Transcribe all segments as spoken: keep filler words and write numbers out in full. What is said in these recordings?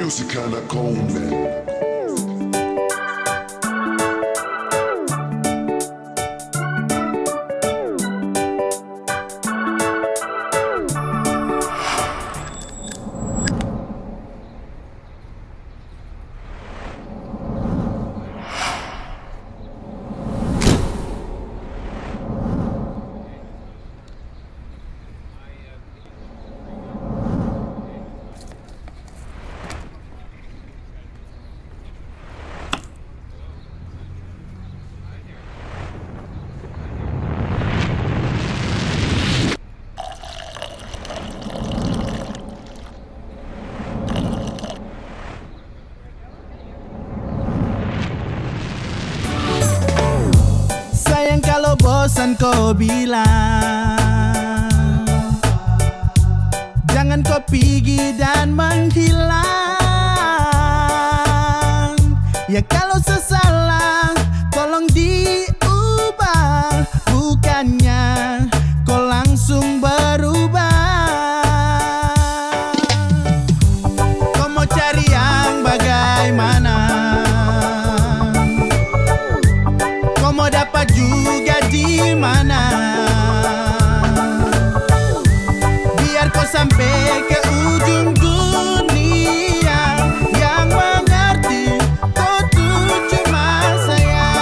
music kinda cold, man. Kalau bosan kau bilang, jangan kau pergi dan menghilang. Ya kalau sesalah tolong diubah, bukannya kau langsung berubah. Kau mau cari yang bagaimana? Kau mau dapat juga di mana? Biar kau sampai ke ujung dunia, yang mengerti kau tuh cuma saya.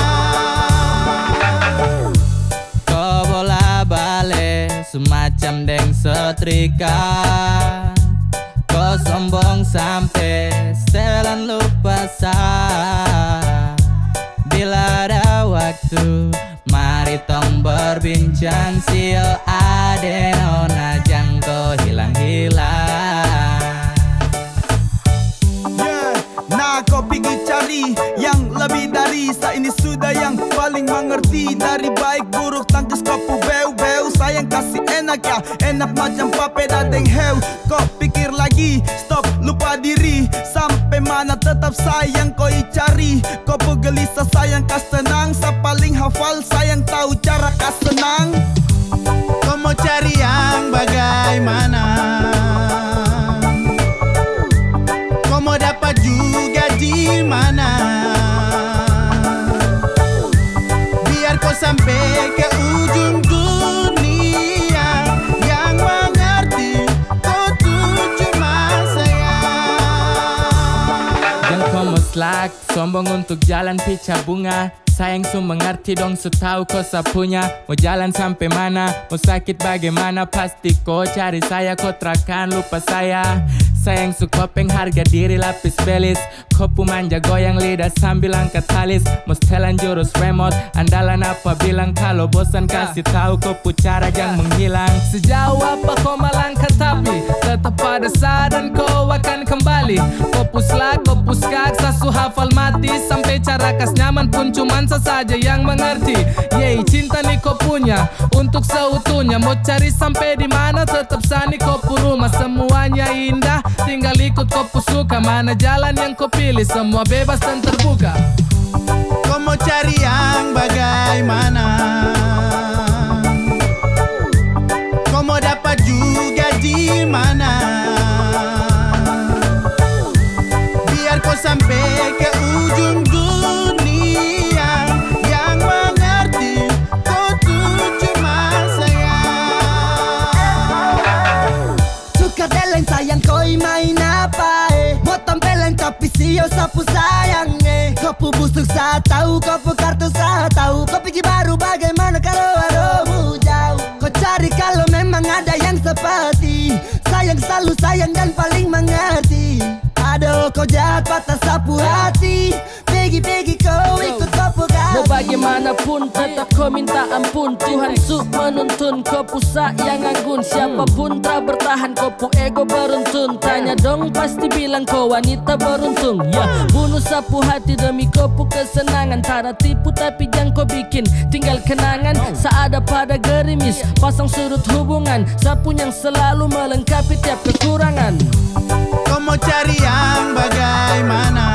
Kau bola balik semacam deng setrika. Kau sombong sampai setelan lupa sah. Bila ada waktu, mari tong berbincang. Sio adeno najang kau hilang-hilang. Yeah, nah kau pergi cari yang lebih dari saya ini sudah yang paling mengerti. Dari baik buruk tangkis kau pu beu-beu. Sayang kasih enak ya, enak macam papeda deng heu. Kau pikir lagi, stop lupa diri. Sampai mana tetap sayang kau cari. Kau pu gelisah sayang kas tenang. Sa paling hafal sayang tahu cara kas senang. Kau mau cari yang bagaimana? Kau mau dapat juga di mana? Biar kau sampai ke ujung dunia, yang mengerti kau tuh cuma saya. Jangan kau muslak, sombong untuk jalan pica bunga. Sayang su mengerti dong, su tahu kau sapunya. Mau jalan sampai mana, mau sakit bagaimana, pasti kau cari saya. Kau terakan lupa saya. Sayang su kopeng harga diri lapis belis. Kopu manja goyang lidah sambil angkat talis. Mau setelan jurus remote, andalan apa bilang. Kalau bosan kasih tahu kopu cara yang menghilang. Sejauh apa kau melangkah tapi tetap pada saat dan kau akan kembali. Kopu slak, kopu skak, sasu hafal mati. Sampai cara kas nyaman pun cuman saja yang mengerti. Yeay, cinta nih kau punya untuk seutuhnya. Mau cari sampai di mana tetap sani kau pu rumah. Semuanya indah, tinggal ikut kau pu suka. Mana jalan yang kau pilih, semua bebas dan terbuka. Kau mau cari yang bagaimana? Kau mau dapat juga di mana? Biar kau sampai ke ujung dunia, yang mengerti kau tuh cuma saya. Suka deleng sayang koi main apa eh. Mau tampeleng tapi sio sapu sayang eh. Kau pu busuk saat tahu, kau pu kartu saat tahu. Kau pikir baru bagaimana kalau aromu jauh. Kau cari kalau memang ada yang seperti sayang, selalu sayang dan paling mengerti. Aduh kau jahat patah sapu hati. Pegi-pegi kau ikut kau pu Mau bagaimanapun tetap kau minta ampun. Tuhan su menuntun kau pusat yang anggun. Siapapun tak bertahan kau pu ego beruntun. Tanya dong pasti bilang kau wanita beruntung. Ya bunuh sapu hati demi kau pu kesenangan. Tara tipu tapi jangan kau bikin tinggal kenangan. Seada pada gerimis pasang surut hubungan. Sapu yang selalu melengkapi tiap kekurangan. Kau mau cari yang bagaimana?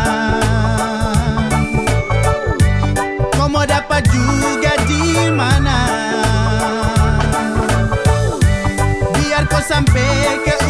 Kau mau dapat juga di mana? Biar kau sampai ke